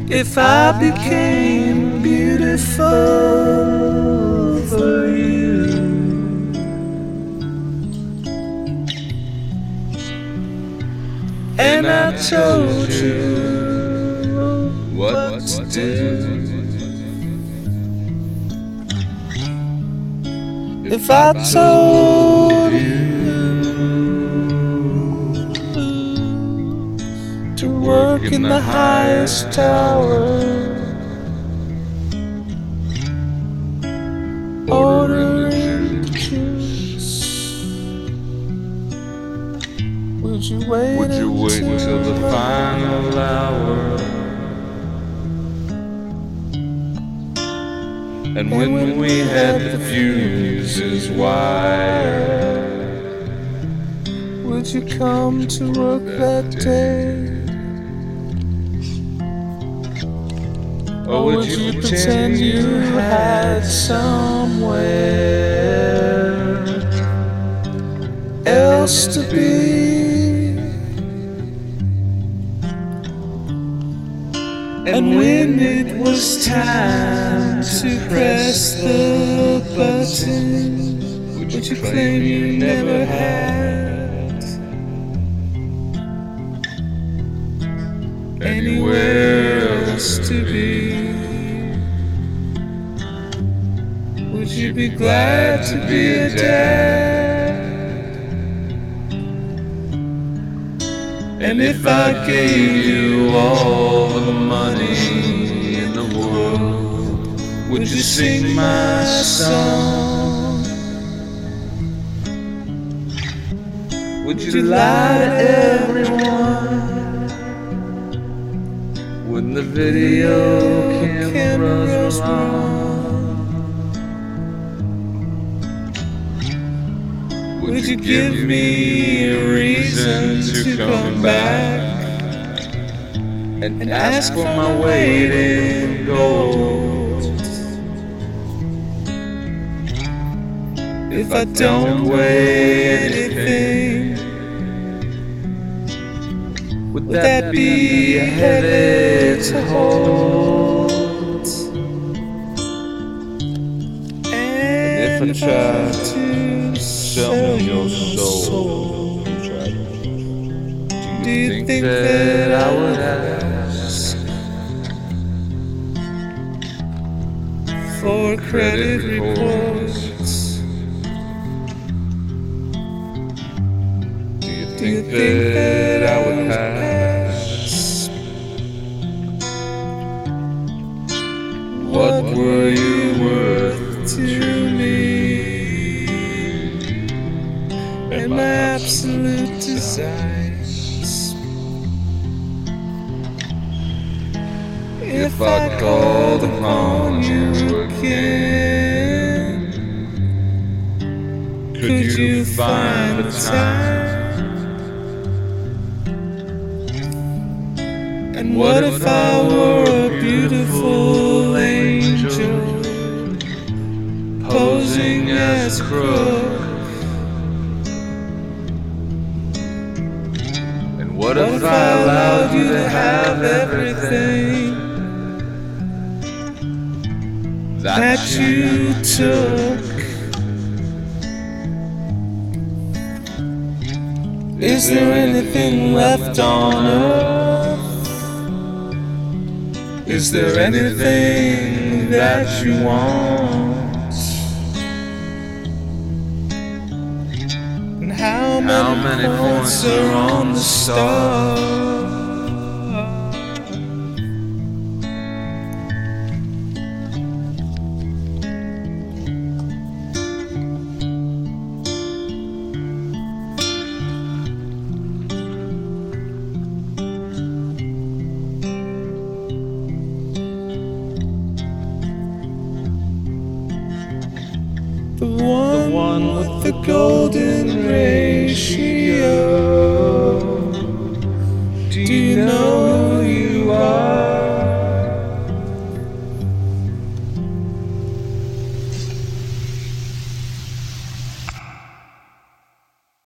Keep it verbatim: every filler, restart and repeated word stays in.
If I became beautiful for you, and I told you what to do, if I told you to work in the highest tower, ordering the juice, would you wait, would you wait until the final hour? And when, when we had the fuses wired, would you come to work that day? Or would you pretend you had somewhere else to be? And when it was time to press the button, would you claim you never had anywhere else to be? Would you be glad to be a dad? And if I gave you all the money in the world, would you sing my song? Would you lie to everyone when the video cameras run? Would you give me a reason to come back and ask for my weight in gold? If I don't weigh anything, would that be heavy to hold? And if I try to sell your soul, do you think that I would ask for credit reports? Do you think that I would pass? What were you worth to me? And my absolute desires. If I called upon you again, could you find the time? And what if I were a beautiful angel posing as a crook? What if I allowed you to have everything that you took? Is there anything left on earth? Is there anything that you want? And how many, how many points are on the star? The one, the one with the golden ratio. Do you know